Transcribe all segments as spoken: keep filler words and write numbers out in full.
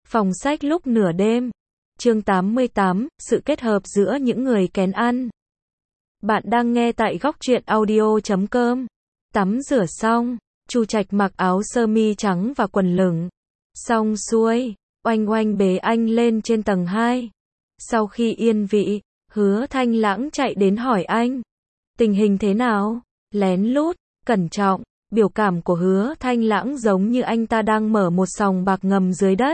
Phòng sách lúc nửa đêm. Chương tám mươi tám, sự kết hợp giữa những người kén ăn. Bạn đang nghe tại góc truyện audio chấm com. Tắm rửa xong, Chu Trạch mặc áo sơ mi trắng và quần lửng. Xong xuôi, Oanh Oanh bế anh lên trên tầng hai. Sau khi yên vị, Hứa Thanh Lãng chạy đến hỏi anh. Tình hình thế nào? Lén lút, cẩn trọng, biểu cảm của Hứa Thanh Lãng giống như anh ta đang mở một sòng bạc ngầm dưới đất.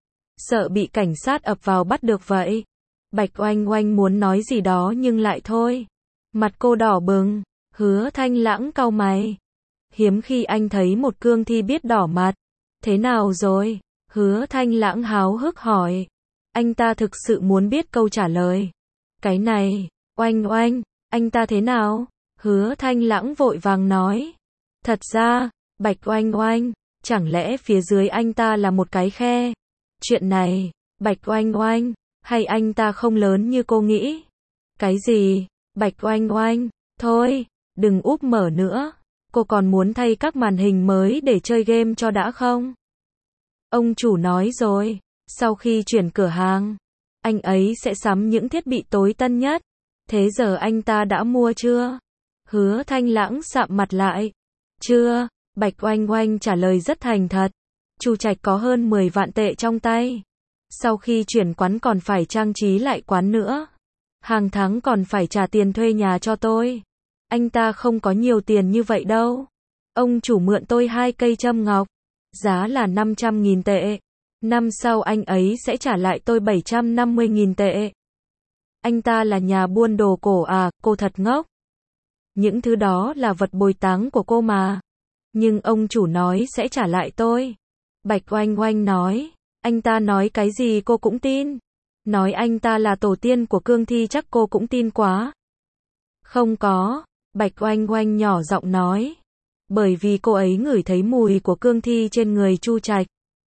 Sợ bị cảnh sát ập vào bắt được vậy. Bạch Oanh Oanh muốn nói gì đó nhưng lại thôi. Mặt cô đỏ bừng, Hứa Thanh Lãng cau mày. Hiếm khi anh thấy một cương thi biết đỏ mặt. Thế nào rồi? Hứa Thanh Lãng háo hức hỏi. Anh ta thực sự muốn biết câu trả lời. Cái này, Oanh Oanh, anh ta thế nào? Hứa Thanh Lãng vội vàng nói. Thật ra, Bạch Oanh Oanh, chẳng lẽ phía dưới anh ta là một cái khe? Chuyện này, Bạch Oanh Oanh, hay anh ta không lớn như cô nghĩ? Cái gì? Bạch Oanh Oanh, thôi, đừng úp mở nữa. Cô còn muốn thay các màn hình mới để chơi game cho đã không? Ông chủ nói rồi, sau khi chuyển cửa hàng, anh ấy sẽ sắm những thiết bị tối tân nhất. Thế giờ anh ta đã mua chưa? Hứa Thanh Lãng sạm mặt lại. Chưa, Bạch Oanh Oanh trả lời rất thành thật. Chu Trạch có hơn mười vạn tệ trong tay. Sau khi chuyển quán còn phải trang trí lại quán nữa. Hàng tháng còn phải trả tiền thuê nhà cho tôi. Anh ta không có nhiều tiền như vậy đâu. Ông chủ mượn tôi hai cây châm ngọc. Giá là năm trăm nghìn tệ. Năm sau anh ấy sẽ trả lại tôi bảy trăm năm mươi nghìn tệ. Anh ta là nhà buôn đồ cổ à, cô thật ngốc. Những thứ đó là vật bồi táng của cô mà. Nhưng ông chủ nói sẽ trả lại tôi. Bạch Oanh Oanh nói. Anh ta nói cái gì cô cũng tin. Nói anh ta là tổ tiên của cương thi chắc cô cũng tin quá. Không có. Bạch Oanh Oanh nhỏ giọng nói. Bởi vì cô ấy ngửi thấy mùi của cương thi trên người Chu Trạch.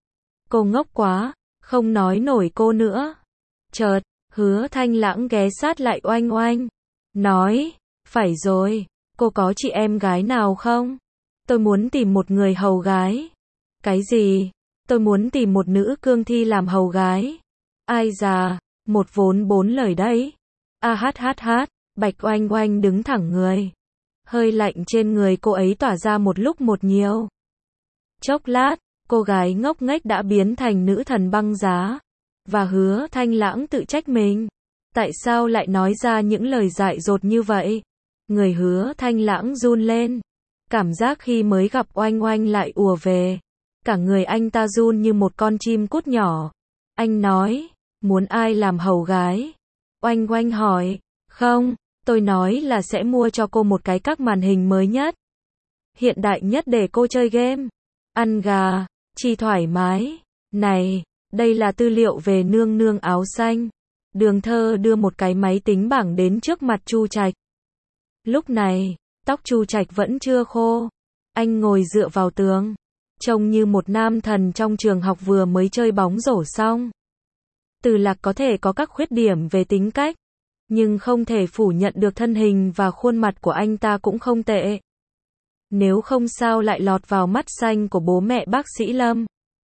Cô ngốc quá. Không nói nổi cô nữa. Chợt, Hứa Thanh Lãng ghé sát lại Oanh Oanh. Nói. Phải rồi. Cô có chị em gái nào không? Tôi muốn tìm một người hầu gái. Cái gì? Tôi muốn tìm một nữ cương thi làm hầu gái. Ai già, một vốn bốn lời đấy. A hát hát hát, Bạch Oanh Oanh đứng thẳng người. Hơi lạnh trên người cô ấy tỏa ra một lúc một nhiều. Chốc lát, cô gái ngốc nghếch đã biến thành nữ thần băng giá. Và Hứa Thanh Lãng tự trách mình. Tại sao lại nói ra những lời dại dột như vậy? Người Hứa Thanh Lãng run lên. Cảm giác khi mới gặp Oanh Oanh lại ùa về. Cả người anh ta run như một con chim cút nhỏ. Anh nói, muốn ai làm hầu gái? Oanh Oanh hỏi, không, tôi nói là sẽ mua cho cô một cái các màn hình mới nhất. Hiện đại nhất để cô chơi game. Ăn gà, chi thoải mái. Này, đây là tư liệu về nương nương áo xanh. Đường Thơ đưa một cái máy tính bảng đến trước mặt Chu Trạch. Lúc này, tóc Chu Trạch vẫn chưa khô. Anh ngồi dựa vào tường. Trông như một nam thần trong trường học vừa mới chơi bóng rổ xong. Từ Lạc có thể có các khuyết điểm về tính cách. Nhưng không thể phủ nhận được thân hình và khuôn mặt của anh ta cũng không tệ. Nếu không sao lại lọt vào mắt xanh của bố mẹ bác sĩ Lâm.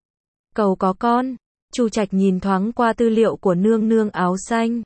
Cầu có con. Chu Trạch nhìn thoáng qua tư liệu của nương nương áo xanh.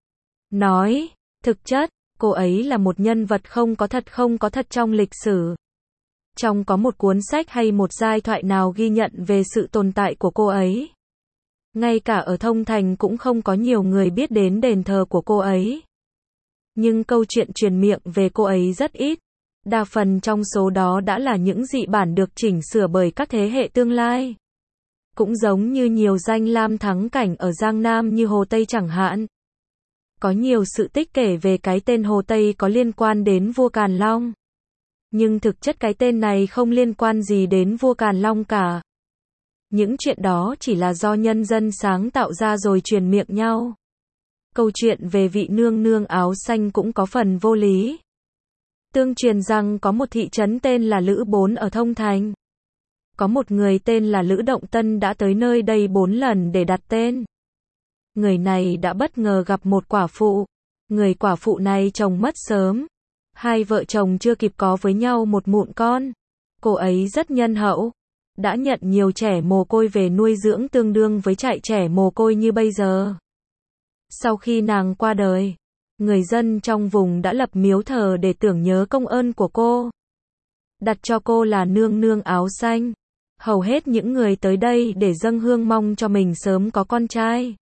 Nói, thực chất, cô ấy là một nhân vật không có thật không có thật trong lịch sử. Trong có một cuốn sách hay một giai thoại nào ghi nhận về sự tồn tại của cô ấy. Ngay cả ở Thông Thành cũng không có nhiều người biết đến đền thờ của cô ấy. Nhưng câu chuyện truyền miệng về cô ấy rất ít. Đa phần trong số đó đã là những dị bản được chỉnh sửa bởi các thế hệ tương lai. Cũng giống như nhiều danh lam thắng cảnh ở Giang Nam như Hồ Tây chẳng hạn. Có nhiều sự tích kể về cái tên Hồ Tây có liên quan đến vua Càn Long. Nhưng thực chất cái tên này không liên quan gì đến vua Càn Long cả. Những chuyện đó chỉ là do nhân dân sáng tạo ra rồi truyền miệng nhau. Câu chuyện về vị nương nương áo xanh cũng có phần vô lý. Tương truyền rằng có một thị trấn tên là Lữ Bốn ở Thông Thành. Có một người tên là Lữ Động Tân đã tới nơi đây bốn lần để đặt tên. Người này đã bất ngờ gặp một quả phụ. Người quả phụ này chồng mất sớm. Hai vợ chồng chưa kịp có với nhau một mụn con. Cô ấy rất nhân hậu. đã nhận nhiều trẻ mồ côi về nuôi dưỡng tương đương với trại trẻ mồ côi như bây giờ. Sau khi nàng qua đời, người dân trong vùng đã lập miếu thờ để tưởng nhớ công ơn của cô. Đặt cho cô là nương nương áo xanh. Hầu hết những người tới đây để dâng hương mong cho mình sớm có con trai.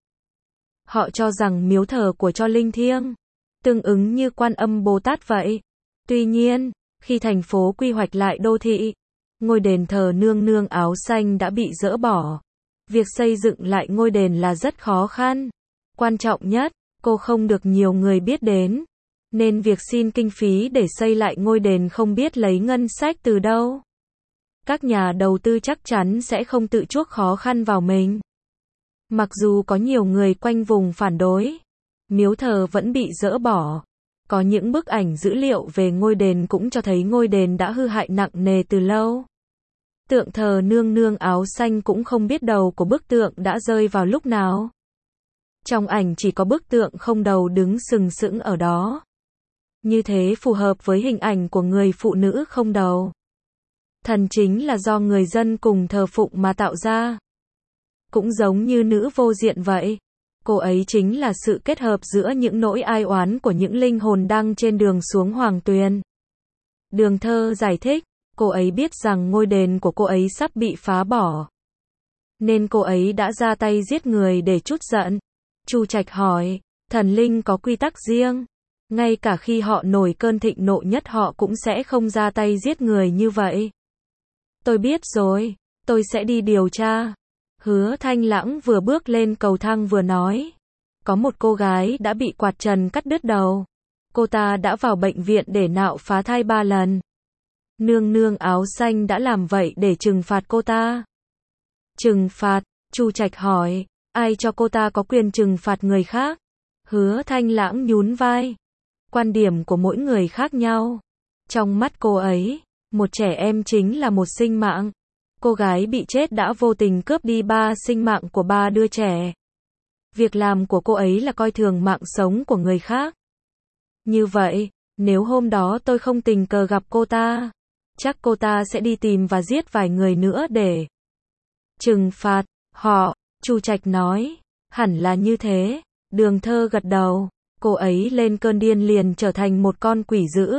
Họ cho rằng miếu thờ của cho linh thiêng, tương ứng như Quan Âm Bồ Tát vậy. Tuy nhiên, khi thành phố quy hoạch lại đô thị, ngôi đền thờ nương nương áo xanh đã bị dỡ bỏ. Việc xây dựng lại ngôi đền là rất khó khăn. Quan trọng nhất, cô không được nhiều người biết đến, nên việc xin kinh phí để xây lại ngôi đền không biết lấy ngân sách từ đâu. Các nhà đầu tư chắc chắn sẽ không tự chuốc khó khăn vào mình. Mặc dù có nhiều người quanh vùng phản đối, miếu thờ vẫn bị dỡ bỏ. Có những bức ảnh dữ liệu về ngôi đền cũng cho thấy ngôi đền đã hư hại nặng nề từ lâu. Tượng thờ nương nương áo xanh cũng không biết đầu của bức tượng đã rơi vào lúc nào. Trong ảnh chỉ có bức tượng không đầu đứng sừng sững ở đó. Như thế phù hợp với hình ảnh của người phụ nữ không đầu. Thần chính là do người dân cùng thờ phụng mà tạo ra. Cũng giống như nữ vô diện vậy. Cô ấy chính là sự kết hợp giữa những nỗi ai oán của những linh hồn đang trên đường xuống Hoàng Tuyền. Đường Thơ giải thích, cô ấy biết rằng ngôi đền của cô ấy sắp bị phá bỏ, nên cô ấy đã ra tay giết người để trút giận. Chu Trạch hỏi, thần linh có quy tắc riêng. Ngay cả khi họ nổi cơn thịnh nộ nhất họ cũng sẽ không ra tay giết người như vậy. Tôi biết rồi, tôi sẽ đi điều tra. Hứa Thanh Lãng vừa bước lên cầu thang vừa nói. Có một cô gái đã bị quạt trần cắt đứt đầu. Cô ta đã vào bệnh viện để nạo phá thai ba lần. Nương nương áo xanh đã làm vậy để trừng phạt cô ta. Trừng phạt? Chu Trạch hỏi. Ai cho cô ta có quyền trừng phạt người khác? Hứa Thanh Lãng nhún vai. Quan điểm của mỗi người khác nhau. Trong mắt cô ấy, một trẻ em chính là một sinh mạng. Cô gái bị chết đã vô tình cướp đi ba sinh mạng của ba đứa trẻ. Việc làm của cô ấy là coi thường mạng sống của người khác. Như vậy, nếu hôm đó tôi không tình cờ gặp cô ta, chắc cô ta sẽ đi tìm và giết vài người nữa để trừng phạt họ. Chu Trạch nói, hẳn là như thế. Đường Thơ gật đầu. Cô ấy lên cơn điên liền trở thành một con quỷ dữ.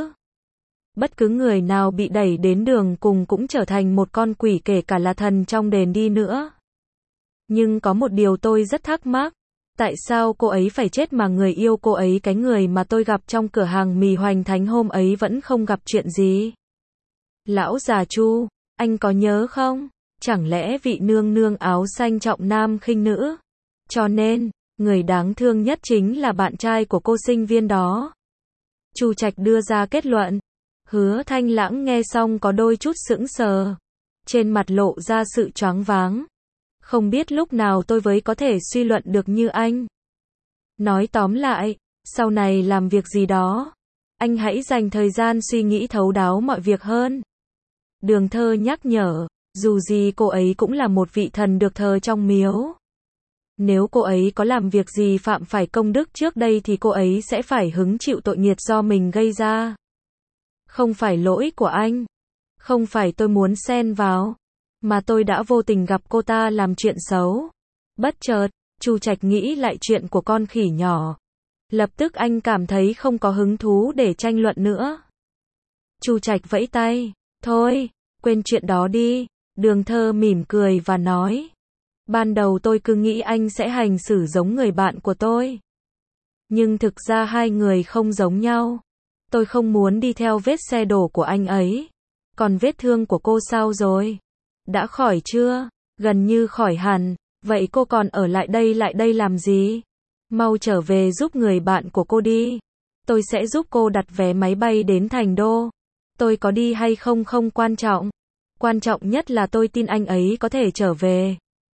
Bất cứ người nào bị đẩy đến đường cùng cũng trở thành một con quỷ, kể cả là thần trong đền đi nữa. Nhưng có một điều tôi rất thắc mắc. Tại sao cô ấy phải chết mà người yêu cô ấy, cái người mà tôi gặp trong cửa hàng mì Hoành Thánh hôm ấy, vẫn không gặp chuyện gì? Lão già Chu, anh có nhớ không? Chẳng lẽ vị nương nương áo xanh trọng nam khinh nữ? Cho nên, người đáng thương nhất chính là bạn trai của cô sinh viên đó. Chu Trạch đưa ra kết luận. Hứa Thanh Lãng nghe xong có đôi chút sững sờ. Trên mặt lộ ra sự choáng váng. Không biết lúc nào tôi mới có thể suy luận được như anh. Nói tóm lại, sau này làm việc gì đó, anh hãy dành thời gian suy nghĩ thấu đáo mọi việc hơn. Đường Thơ nhắc nhở, dù gì cô ấy cũng là một vị thần được thờ trong miếu. Nếu cô ấy có làm việc gì phạm phải công đức trước đây thì cô ấy sẽ phải hứng chịu tội nghiệt do mình gây ra. Không phải lỗi của anh. Không phải tôi muốn xen vào, mà tôi đã vô tình gặp cô ta làm chuyện xấu. Bất chợt, Chu Trạch nghĩ lại chuyện của con khỉ nhỏ. Lập tức anh cảm thấy không có hứng thú để tranh luận nữa. Chu Trạch vẫy tay. Thôi, quên chuyện đó đi. Đường Thơ mỉm cười và nói. Ban đầu tôi cứ nghĩ anh sẽ hành xử giống người bạn của tôi. Nhưng thực ra hai người không giống nhau. Tôi không muốn đi theo vết xe đổ của anh ấy. Còn vết thương của cô sao rồi? Đã khỏi chưa? Gần như khỏi hẳn. Vậy cô còn ở lại đây lại đây làm gì? Mau trở về giúp người bạn của cô đi. Tôi sẽ giúp cô đặt vé máy bay đến Thành Đô. Tôi có đi hay không không quan trọng. Quan trọng nhất là tôi tin anh ấy có thể trở về.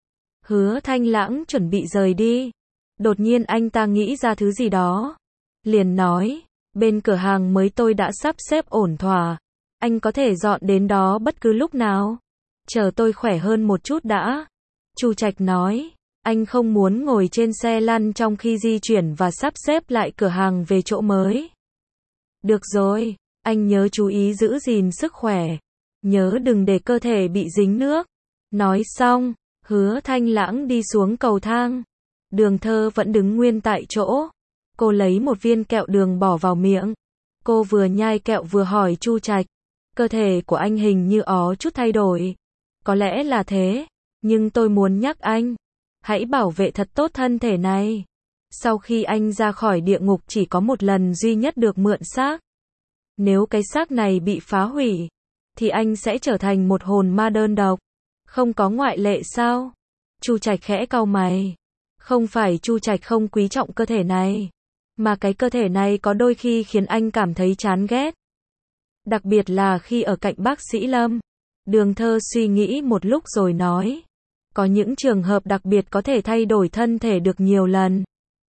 Hứa Thanh Lãng chuẩn bị rời đi. Đột nhiên anh ta nghĩ ra thứ gì đó. Liền nói, bên cửa hàng mới tôi đã sắp xếp ổn thỏa. Anh có thể dọn đến đó bất cứ lúc nào. Chờ tôi khỏe hơn một chút đã. Chu Trạch nói, anh không muốn ngồi trên xe lăn trong khi di chuyển và sắp xếp lại cửa hàng về chỗ mới. Được rồi, anh nhớ chú ý giữ gìn sức khỏe. Nhớ đừng để cơ thể bị dính nước. Nói xong, Hứa Thanh Lãng đi xuống cầu thang. Đường Thơ vẫn đứng nguyên tại chỗ. Cô lấy một viên kẹo đường bỏ vào miệng. Cô vừa nhai kẹo vừa hỏi Chu Trạch, cơ thể của anh hình như có chút thay đổi. Có lẽ là thế, nhưng tôi muốn nhắc anh, hãy bảo vệ thật tốt thân thể này. Sau khi anh ra khỏi địa ngục chỉ có một lần duy nhất được mượn xác. Nếu cái xác này bị phá hủy, thì anh sẽ trở thành một hồn ma đơn độc. Không có ngoại lệ sao? Chu Trạch khẽ cau mày. Không phải Chu Trạch không quý trọng cơ thể này, mà cái cơ thể này có đôi khi khiến anh cảm thấy chán ghét. Đặc biệt là khi ở cạnh bác sĩ Lâm. Đường Thơ suy nghĩ một lúc rồi nói, có những trường hợp đặc biệt có thể thay đổi thân thể được nhiều lần.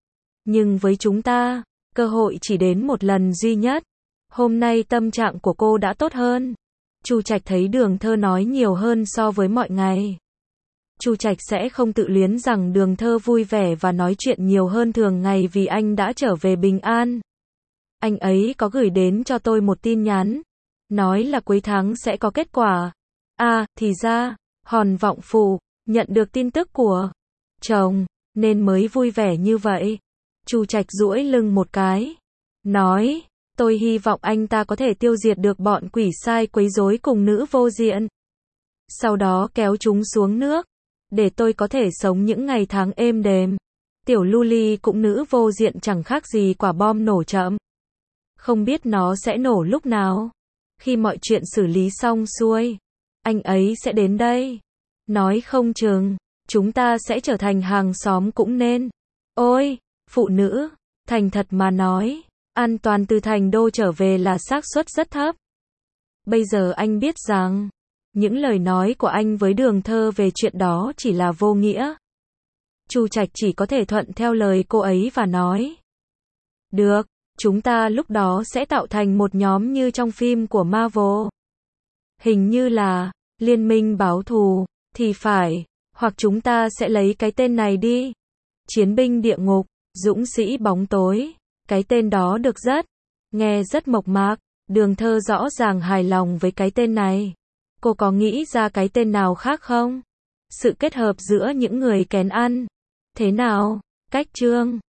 Nhưng với chúng ta, cơ hội chỉ đến một lần duy nhất. Hôm nay tâm trạng của cô đã tốt hơn. Chu Trạch thấy Đường Thơ nói nhiều hơn so với mọi ngày. Chu Trạch sẽ không tự luyến rằng Đường Thơ vui vẻ và nói chuyện nhiều hơn thường ngày vì anh đã trở về bình an. Anh ấy có gửi đến cho tôi một tin nhắn, nói là cuối tháng sẽ có kết quả. À, thì ra, Hòn Vọng Phủ nhận được tin tức của chồng, nên mới vui vẻ như vậy. Chu Trạch duỗi lưng một cái, nói, tôi hy vọng anh ta có thể tiêu diệt được bọn quỷ sai quấy rối cùng nữ vô diện. Sau đó kéo chúng xuống nước, để tôi có thể sống những ngày tháng êm đềm. Tiểu Luli cũng nữ vô diện chẳng khác gì quả bom nổ chậm. Không biết nó sẽ nổ lúc nào. Khi mọi chuyện xử lý xong xuôi, anh ấy sẽ đến đây. Nói không chừng, chúng ta sẽ trở thành hàng xóm cũng nên. Ôi, phụ nữ, thành thật mà nói, an toàn từ thành đô trở về là xác suất rất thấp. Bây giờ anh biết rằng, những lời nói của anh với Đường Thơ về chuyện đó chỉ là vô nghĩa. Chu Trạch chỉ có thể thuận theo lời cô ấy và nói, được, chúng ta lúc đó sẽ tạo thành một nhóm như trong phim của Marvel. Hình như là Liên minh báo thù, thì phải, hoặc chúng ta sẽ lấy cái tên này đi. Chiến binh địa ngục, dũng sĩ bóng tối, cái tên đó được rất, nghe rất mộc mạc. Đường Thơ rõ ràng hài lòng với cái tên này. Cô có nghĩ ra cái tên nào khác không? Sự kết hợp giữa những người kén ăn. Thế nào? Cách chương